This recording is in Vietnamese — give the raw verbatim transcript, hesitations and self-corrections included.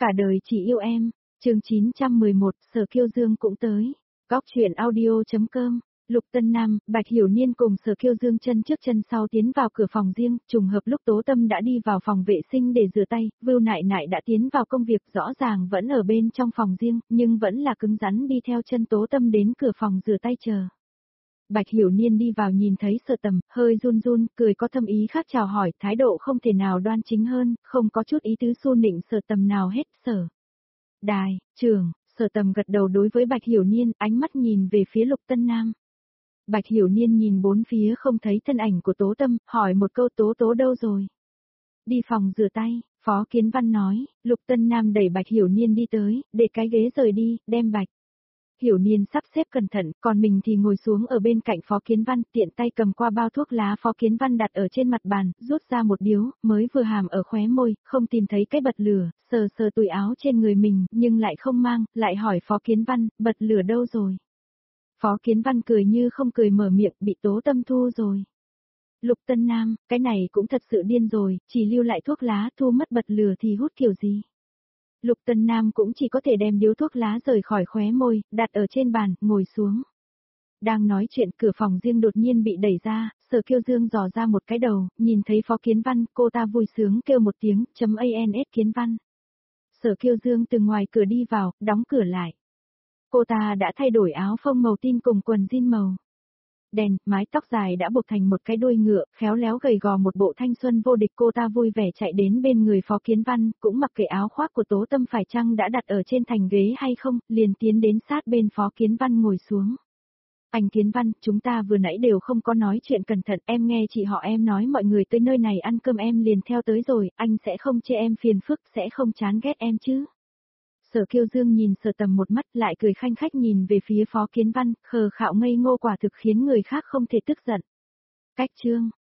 Cả đời chỉ yêu em, chương chín trăm mười một, Sở Kiêu Dương cũng tới. Góc truyện audio.com, Lục Tân Nam, Bạch Hiểu Niên cùng Sở Kiêu Dương chân trước chân sau tiến vào cửa phòng riêng, trùng hợp lúc Tố Tâm đã đi vào phòng vệ sinh để rửa tay, Vưu Nại Nại đã tiến vào công việc rõ ràng vẫn ở bên trong phòng riêng, nhưng vẫn là cứng rắn đi theo chân Tố Tâm đến cửa phòng rửa tay chờ. Bạch Hiểu Niên đi vào nhìn thấy Sở Tầm, hơi run run, cười có thâm ý khác chào hỏi, thái độ không thể nào đoan chính hơn, không có chút ý tứ xu nịnh Sở Tầm nào hết. Sở Đài, trưởng, Sở Tầm gật đầu đối với Bạch Hiểu Niên, ánh mắt nhìn về phía Lục Tân Nam. Bạch Hiểu Niên nhìn bốn phía không thấy thân ảnh của Tố Tâm, hỏi một câu Tố Tố đâu rồi? Đi phòng rửa tay, Phó Kiến Văn nói. Lục Tân Nam đẩy Bạch Hiểu Niên đi tới, để cái ghế rời đi, đem Bạch Hiểu Niên sắp xếp cẩn thận, còn mình thì ngồi xuống ở bên cạnh Phó Kiến Văn, tiện tay cầm qua bao thuốc lá Phó Kiến Văn đặt ở trên mặt bàn, rút ra một điếu, mới vừa hàm ở khóe môi, không tìm thấy cái bật lửa, sờ sờ túi áo trên người mình, nhưng lại không mang, lại hỏi Phó Kiến Văn, bật lửa đâu rồi? Phó Kiến Văn cười như không cười mở miệng, bị Tố Tâm thu rồi. Lục Tân Nam, cái này cũng thật sự điên rồi, chỉ lưu lại thuốc lá, thu mất bật lửa thì hút kiểu gì? Lục Tân Nam cũng chỉ có thể đem điếu thuốc lá rời khỏi khóe môi, đặt ở trên bàn, ngồi xuống. Đang nói chuyện cửa phòng riêng đột nhiên bị đẩy ra, Sở Kiêu Dương dò ra một cái đầu, nhìn thấy Phó Kiến Văn, cô ta vui sướng kêu một tiếng, chấm ans Kiến Văn. Sở Kiêu Dương từ ngoài cửa đi vào, đóng cửa lại. Cô ta đã thay đổi áo phông màu tin cùng quần jean màu đen, mái tóc dài đã buộc thành một cái đuôi ngựa, khéo léo gầy gò một bộ thanh xuân vô địch. Cô ta vui vẻ chạy đến bên người Phó Kiến Văn, cũng mặc kệ áo khoác của Tố Tâm phải chăng đã đặt ở trên thành ghế hay không, liền tiến đến sát bên Phó Kiến Văn ngồi xuống. Anh Kiến Văn, chúng ta vừa nãy đều không có nói chuyện cẩn thận, em nghe chị họ em nói mọi người tới nơi này ăn cơm em liền theo tới rồi, anh sẽ không chê em phiền phức, sẽ không chán ghét em chứ? Sở Kiêu Dương nhìn Sở Tầm một mắt lại cười khanh khách nhìn về phía Phó Kiến Văn, khờ khạo ngây ngô quả thực khiến người khác không thể tức giận. Cách chương,